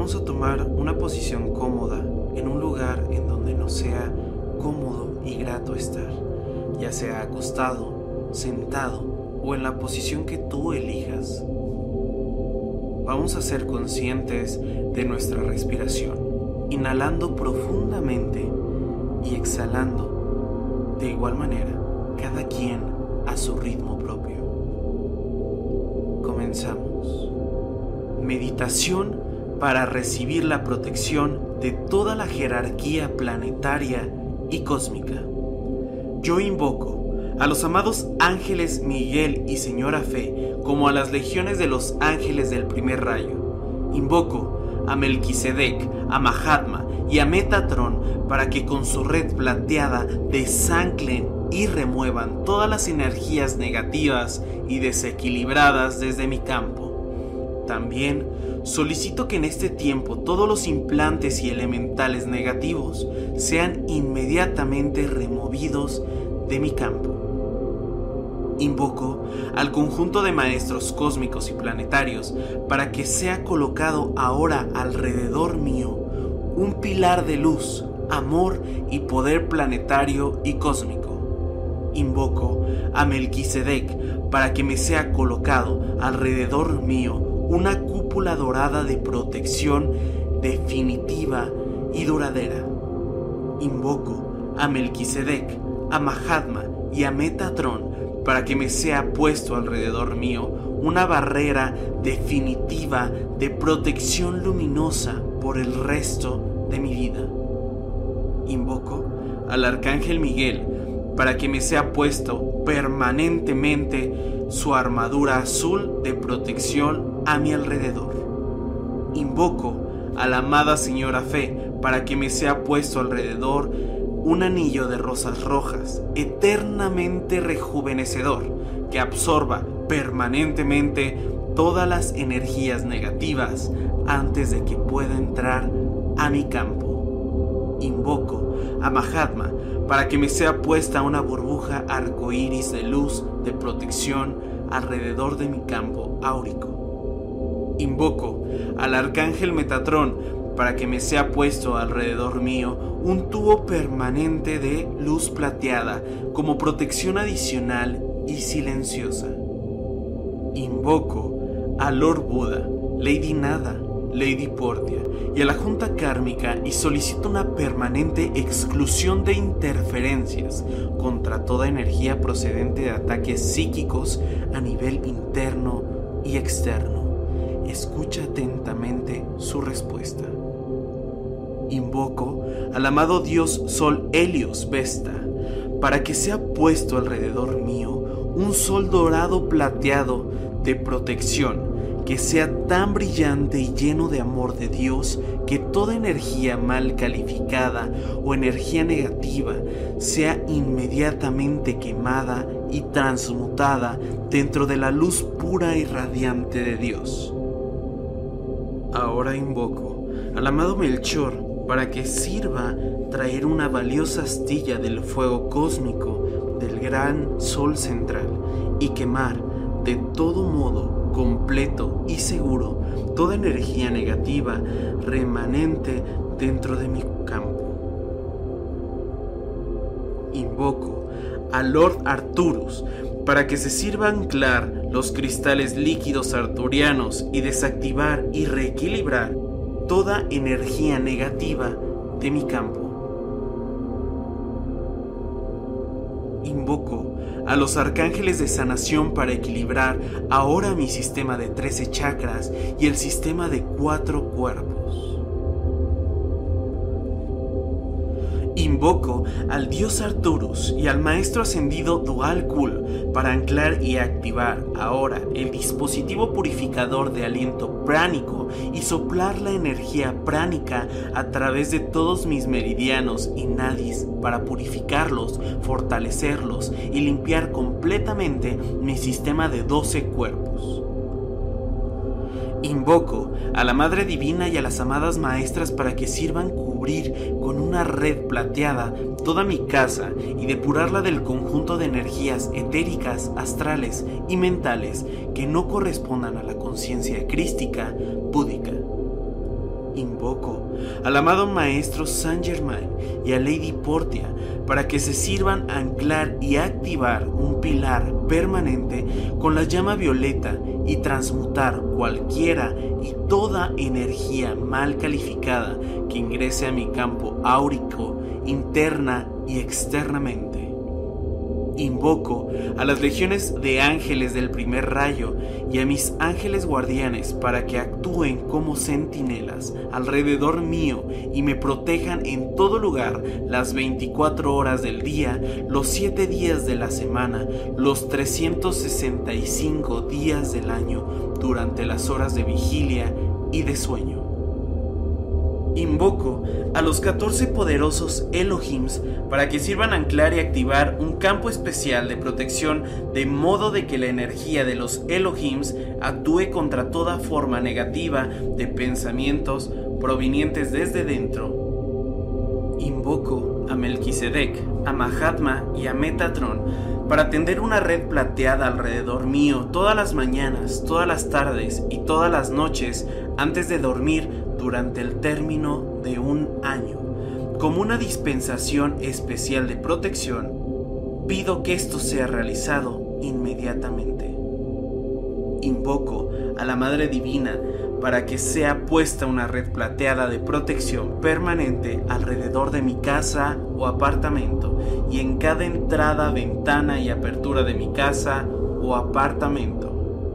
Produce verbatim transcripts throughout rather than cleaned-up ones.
Vamos a tomar una posición cómoda en un lugar en donde nos sea cómodo y grato estar, ya sea acostado, sentado o en la posición que tú elijas. Vamos a ser conscientes de nuestra respiración, inhalando profundamente y exhalando de igual manera, cada quien a su ritmo propio. Comenzamos. Meditación para recibir la protección de toda la jerarquía planetaria y cósmica. Yo invoco a los amados ángeles Miguel y Señora Fe, como a las legiones de los ángeles del primer rayo. Invoco a Melquisedec, a Mahatma y a Metatron para que con su red plateada desanclen y remuevan todas las energías negativas y desequilibradas desde mi campo. También solicito que en este tiempo todos los implantes y elementales negativos sean inmediatamente removidos de mi campo. Invoco al conjunto de maestros cósmicos y planetarios para que sea colocado ahora alrededor mío un pilar de luz, amor y poder planetario y cósmico. Invoco a Melquisedec para que me sea colocado alrededor mío una cúpula dorada de protección definitiva y duradera. Invoco a Melquisedec, a Mahatma y a Metatron para que me sea puesto alrededor mío una barrera definitiva de protección luminosa por el resto de mi vida. Invoco al Arcángel Miguel para que me sea puesto permanentemente su armadura azul de protección a mi alrededor. Invoco a la amada Señora Fe para que me sea puesto alrededor un anillo de rosas rojas eternamente rejuvenecedor que absorba permanentemente todas las energías negativas antes de que pueda entrar a mi campo. Invoco a Mahatma para que me sea puesta una burbuja arcoíris de luz de protección alrededor de mi campo áurico. Invoco al Arcángel Metatrón para que me sea puesto alrededor mío un tubo permanente de luz plateada como protección adicional y silenciosa. Invoco a Lord Buda, Lady Nada, Lady Portia y a la Junta Kármica y solicito una permanente exclusión de interferencias contra toda energía procedente de ataques psíquicos a nivel interno y externo. Escucha atentamente su respuesta. Invoco al amado Dios Sol Helios Vesta para que sea puesto alrededor mío un sol dorado plateado de protección que sea tan brillante y lleno de amor de Dios que toda energía mal calificada o energía negativa sea inmediatamente quemada y transmutada dentro de la luz pura y radiante de Dios. Ahora invoco al amado Melchor para que sirva traer una valiosa astilla del fuego cósmico del gran sol central y quemar de todo modo completo y seguro toda energía negativa remanente dentro de mi campo. Invoco a Lord Arturus para que se sirva anclar los cristales líquidos arturianos y desactivar y reequilibrar toda energía negativa de mi campo. Invoco a los arcángeles de sanación para equilibrar ahora mi sistema de trece chakras y el sistema de cuatro cuerpos. Invoco al dios Arturus y al maestro ascendido Dual Kul para anclar y activar ahora el dispositivo purificador de aliento pránico y soplar la energía pránica a través de todos mis meridianos y nadis para purificarlos, fortalecerlos y limpiar completamente mi sistema de doce cuerpos. Invoco a la Madre Divina y a las amadas maestras para que sirvan cubrir con una red plateada toda mi casa y depurarla del conjunto de energías etéricas, astrales y mentales que no correspondan a la conciencia crística búdica. Invoco al amado Maestro Saint Germain y a Lady Portia para que se sirvan a anclar y activar un pilar permanente con la llama violeta y transmutar cualquiera y toda energía mal calificada que ingrese a mi campo áurico, interna y externamente. Invoco a las legiones de ángeles del primer rayo y a mis ángeles guardianes para que actúen como centinelas alrededor mío y me protejan en todo lugar las veinticuatro horas del día, los siete días de la semana, los trescientos sesenta y cinco días del año durante las horas de vigilia y de sueño. Invoco a los catorce poderosos Elohims para que sirvan a anclar y activar un campo especial de protección de modo de que la energía de los Elohims actúe contra toda forma negativa de pensamientos provenientes desde dentro. Invoco a Melquisedec, a Mahatma y a Metatron para tender una red plateada alrededor mío todas las mañanas, todas las tardes y todas las noches antes de dormir durante el término de un año. Como una dispensación especial de protección, pido que esto sea realizado inmediatamente. Invoco a la Madre Divina para que sea puesta una red plateada de protección permanente alrededor de mi casa o apartamento y en cada entrada, ventana y apertura de mi casa o apartamento.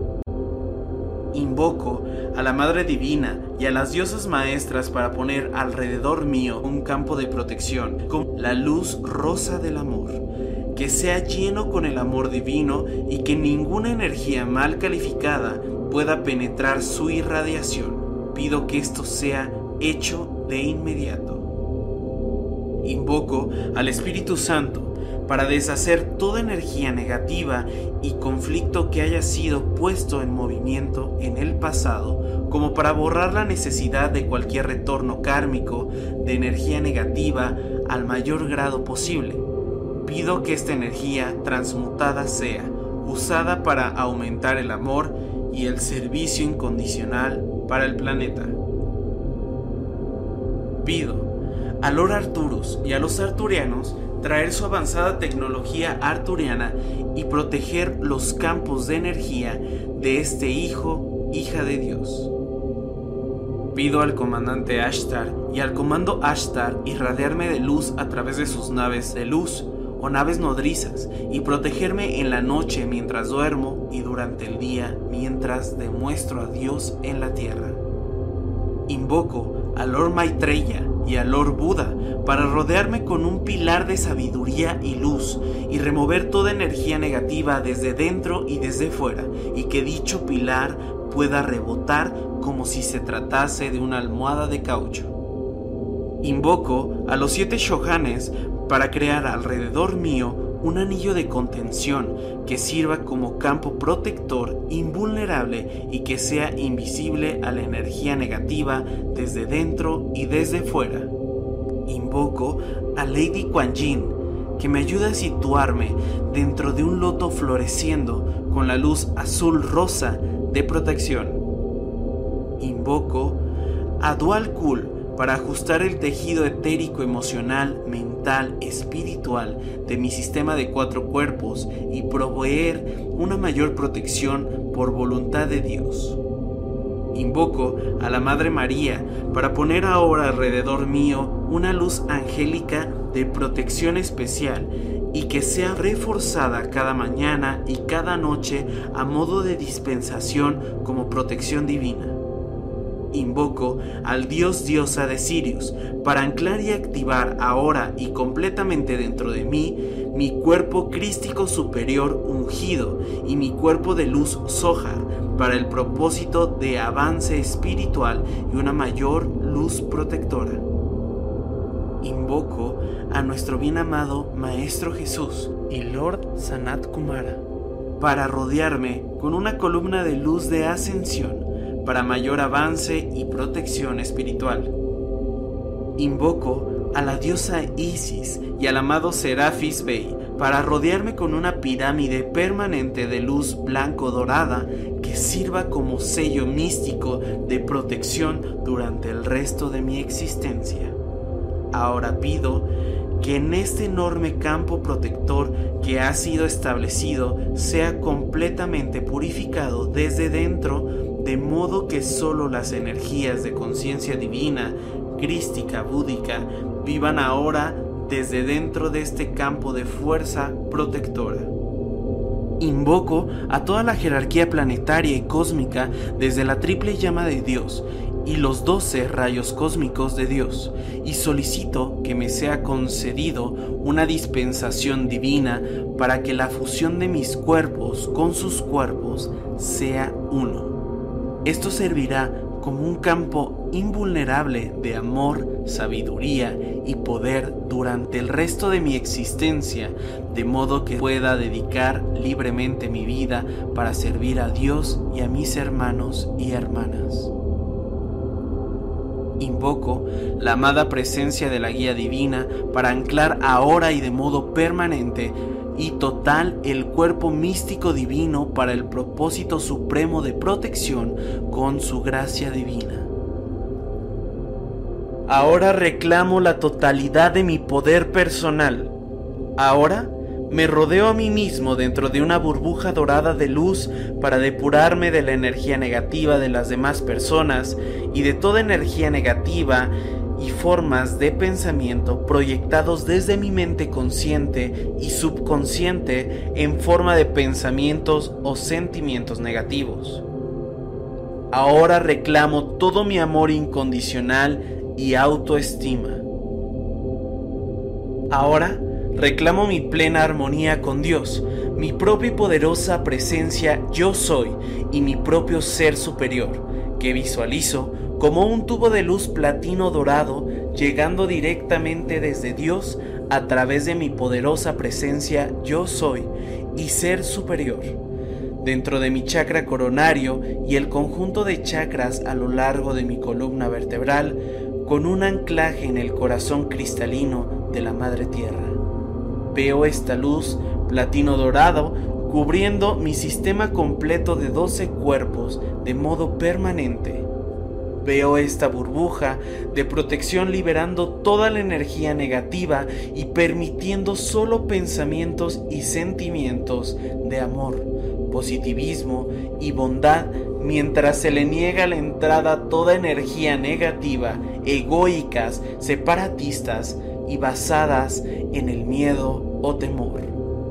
Invoco a la Madre Divina y a las diosas maestras para poner alrededor mío un campo de protección con la luz rosa del amor, que sea lleno con el amor divino y que ninguna energía mal calificada pueda penetrar su irradiación. Pido que esto sea hecho de inmediato. Invoco al Espíritu Santo para deshacer toda energía negativa y conflicto que haya sido puesto en movimiento en el pasado, como para borrar la necesidad de cualquier retorno kármico de energía negativa al mayor grado posible. Pido que esta energía transmutada sea usada para aumentar el amor y el servicio incondicional para el planeta. Pido a Lord Arturus y a los arturianos traer su avanzada tecnología arturiana y proteger los campos de energía de este hijo, hija de Dios. Pido al comandante Ashtar y al comando Ashtar irradiarme de luz a través de sus naves de luz o naves nodrizas y protegerme en la noche mientras duermo y durante el día mientras demuestro a Dios en la tierra. Invoco a Lord Maitreya y a Lord Buda para rodearme con un pilar de sabiduría y luz y remover toda energía negativa desde dentro y desde fuera, y que dicho pilar pueda rebotar como si se tratase de una almohada de caucho. Invoco a los siete Shohanes para crear alrededor mío un anillo de contención que sirva como campo protector invulnerable y que sea invisible a la energía negativa desde dentro y desde fuera. Invoco a Lady Kuan Yin que me ayude a situarme dentro de un loto floreciendo con la luz azul rosa de protección. Invoco a Dual Kul para ajustar el tejido etérico, emocional, mental, espiritual de mi sistema de cuatro cuerpos y proveer una mayor protección por voluntad de Dios. Invoco a la Madre María para poner ahora alrededor mío una luz angélica de protección especial y que sea reforzada cada mañana y cada noche a modo de dispensación como protección divina. Invoco al dios diosa de Sirius para anclar y activar ahora y completamente dentro de mí mi cuerpo crístico superior ungido y mi cuerpo de luz Zohar para el propósito de avance espiritual y una mayor luz protectora. Invoco a nuestro bien amado Maestro Jesús y Lord Sanat Kumara para rodearme con una columna de luz de ascensión para mayor avance y protección espiritual. Invoco a la diosa Isis y al amado Serafis Bey para rodearme con una pirámide permanente de luz blanco dorada que que sirva como sello místico de protección durante el resto de mi existencia. Ahora pido que en este enorme campo protector que ha sido establecido sea completamente purificado desde dentro, de modo que solo las energías de conciencia divina, crística, búdica, vivan ahora desde dentro de este campo de fuerza protectora. Invoco a toda la jerarquía planetaria y cósmica desde la triple llama de Dios y los doce rayos cósmicos de Dios, y solicito que me sea concedido una dispensación divina para que la fusión de mis cuerpos con sus cuerpos sea uno. Esto servirá como un campo invulnerable de amor, sabiduría y poder durante el resto de mi existencia, de modo que pueda dedicar libremente mi vida para servir a Dios y a mis hermanos y hermanas. Invoco la amada presencia de la guía divina para anclar ahora y de modo permanente y total el cuerpo místico divino para el propósito supremo de protección con su gracia divina. Ahora reclamo la totalidad de mi poder personal. Ahora me rodeo a mí mismo dentro de una burbuja dorada de luz para depurarme de la energía negativa de las demás personas y de toda energía negativa y formas de pensamiento proyectados desde mi mente consciente y subconsciente en forma de pensamientos o sentimientos negativos. Ahora reclamo todo mi amor incondicional y autoestima. Ahora reclamo mi plena armonía con Dios, mi propia y poderosa presencia yo soy y mi propio ser superior, que visualizo como un tubo de luz platino dorado llegando directamente desde Dios a través de mi poderosa presencia yo soy y ser superior, dentro de mi chakra coronario y el conjunto de chakras a lo largo de mi columna vertebral, con un anclaje en el corazón cristalino de la Madre Tierra. Veo esta luz platino dorado cubriendo mi sistema completo de doce cuerpos de modo permanente. Veo esta burbuja de protección liberando toda la energía negativa y permitiendo solo pensamientos y sentimientos de amor, positivismo y bondad, mientras se le niega la entrada a toda energía negativa, egoicas, separatistas y basadas en el miedo o temor.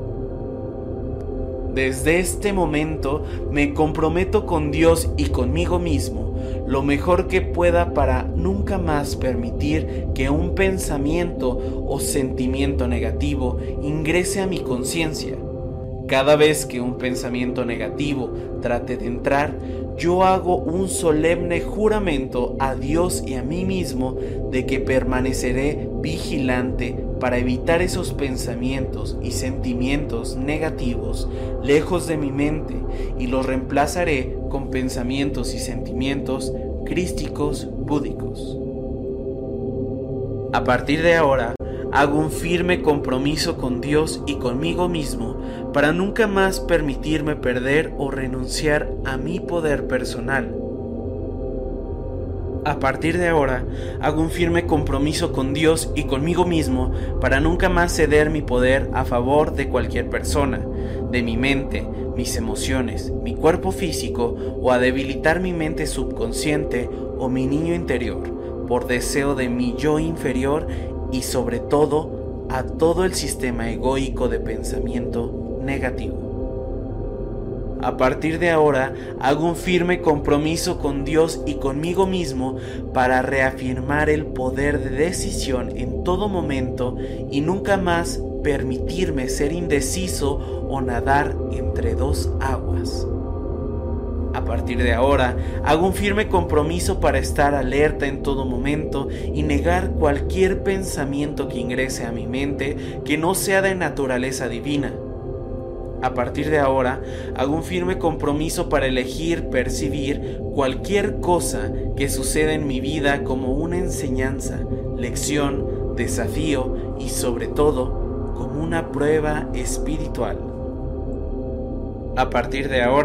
Desde este momento me comprometo con Dios y conmigo mismo lo mejor que pueda para nunca más permitir que un pensamiento o sentimiento negativo ingrese a mi conciencia. Cada vez que un pensamiento negativo trate de entrar, yo hago un solemne juramento a Dios y a mí mismo de que permaneceré vigilante para evitar esos pensamientos y sentimientos negativos lejos de mi mente y los reemplazaré con pensamientos y sentimientos crísticos búdicos. A partir de ahora, hago un firme compromiso con Dios y conmigo mismo para nunca más permitirme perder o renunciar a mi poder personal. A partir de ahora, hago un firme compromiso con Dios y conmigo mismo para nunca más ceder mi poder a favor de cualquier persona, de mi mente, mis emociones, mi cuerpo físico o a debilitar mi mente subconsciente o mi niño interior por deseo de mi yo inferior y sobre todo a todo el sistema egoico de pensamiento negativo. A partir de ahora, hago un firme compromiso con Dios y conmigo mismo para reafirmar el poder de decisión en todo momento y nunca más permitirme ser indeciso o nadar entre dos aguas. A partir de ahora, hago un firme compromiso para estar alerta en todo momento y negar cualquier pensamiento que ingrese a mi mente que no sea de naturaleza divina. A partir de ahora, hago un firme compromiso para elegir percibir cualquier cosa que suceda en mi vida como una enseñanza, lección, desafío y sobre todo como una prueba espiritual. A partir de ahora,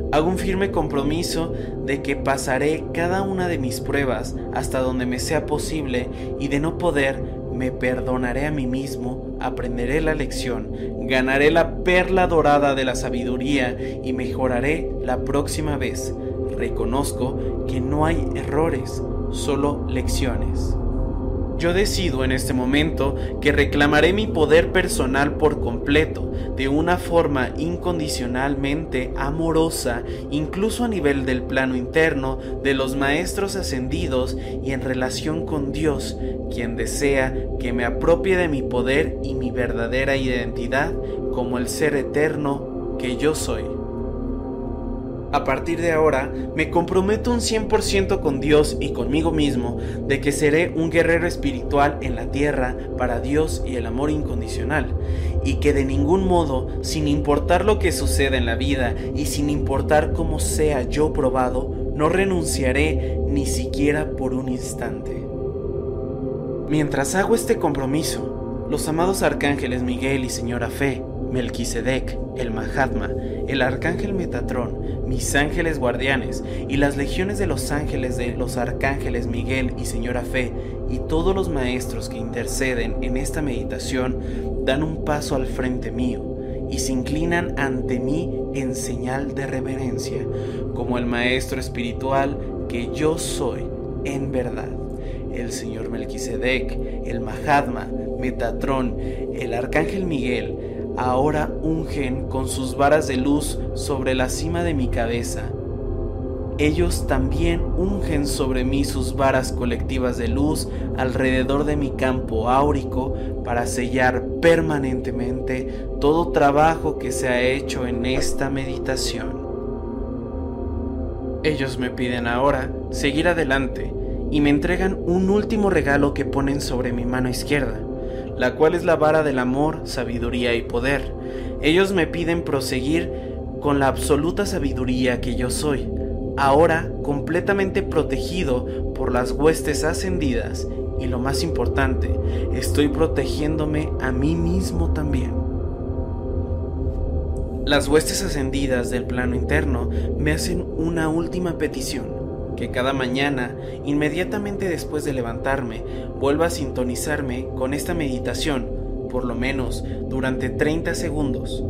Hago un firme compromiso de que pasaré cada una de mis pruebas hasta donde me sea posible y de no poder, me perdonaré a mí mismo, aprenderé la lección, ganaré la perla dorada de la sabiduría y mejoraré la próxima vez. Reconozco que no hay errores, solo lecciones. Yo decido en este momento que reclamaré mi poder personal por completo, de una forma incondicionalmente amorosa, incluso a nivel del plano interno de los maestros ascendidos y en relación con Dios, quien desea que me apropie de mi poder y mi verdadera identidad como el ser eterno que yo soy. A partir de ahora, me comprometo un cien por ciento con Dios y conmigo mismo de que seré un guerrero espiritual en la tierra para Dios y el amor incondicional, y que de ningún modo, sin importar lo que suceda en la vida y sin importar cómo sea yo probado, no renunciaré ni siquiera por un instante. Mientras hago este compromiso, los amados arcángeles Miguel y Señora Fe, Melquisedec, el Mahatma, el arcángel Metatrón, mis ángeles guardianes y las legiones de los ángeles de los arcángeles Miguel y Señora Fe y todos los maestros que interceden en esta meditación dan un paso al frente mío y se inclinan ante mí en señal de reverencia, como el maestro espiritual que yo soy en verdad. El señor Melquisedec, el Mahatma, Metatrón, el arcángel Miguel, ahora ungen con sus varas de luz sobre la cima de mi cabeza. Ellos también ungen sobre mí sus varas colectivas de luz alrededor de mi campo áurico para sellar permanentemente todo trabajo que se ha hecho en esta meditación. Ellos me piden ahora seguir adelante y me entregan un último regalo que ponen sobre mi mano izquierda, la cual es la vara del amor, sabiduría y poder. Ellos me piden proseguir con la absoluta sabiduría que yo soy, ahora completamente protegido por las huestes ascendidas y lo más importante, estoy protegiéndome a mí mismo también. Las huestes ascendidas del plano interno me hacen una última petición, que cada mañana, inmediatamente después de levantarme, vuelva a sintonizarme con esta meditación, por lo menos durante treinta segundos.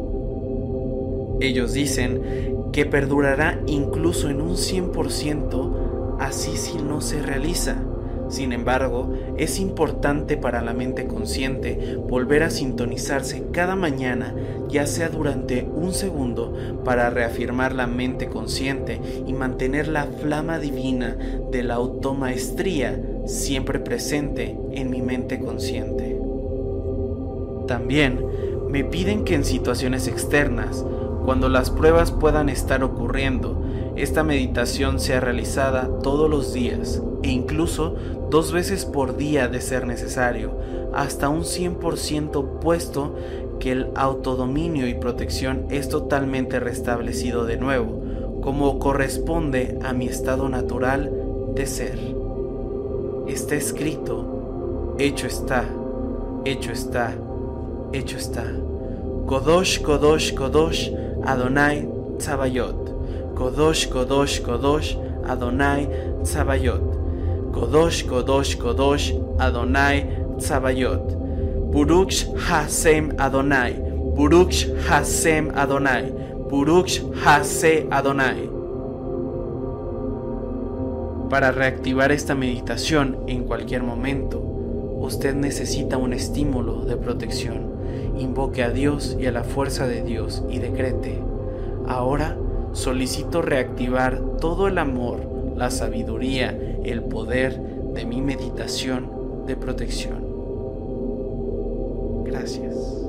Ellos dicen que perdurará incluso en un cien por ciento, así si no se realiza. Sin embargo, es importante para la mente consciente volver a sintonizarse cada mañana, ya sea durante un segundo, para reafirmar la mente consciente y mantener la flama divina de la automaestría siempre presente en mi mente consciente. También me piden que en situaciones externas, cuando las pruebas puedan estar ocurriendo, esta meditación sea realizada todos los días e incluso dos veces por día de ser necesario, hasta un cien por ciento, puesto que el autodominio y protección es totalmente restablecido de nuevo, como corresponde a mi estado natural de ser. Está escrito, hecho está, hecho está, hecho está. Kodosh, Kodosh, Kodosh, Adonai Tzabayot. Kodosh, Kodosh, Kodosh, Adonai Tzabayot. Kodosh, Kodosh, Kodosh, Adonai Tzabayot. Baruch Hashem Adonai. Baruch Hashem Adonai. Baruch Hashem Adonai. Para reactivar esta meditación en cualquier momento, usted necesita un estímulo de protección. Invoque a Dios y a la fuerza de Dios y decrete: ahora solicito reactivar todo el amor, la sabiduría, el poder de mi meditación de protección. Gracias.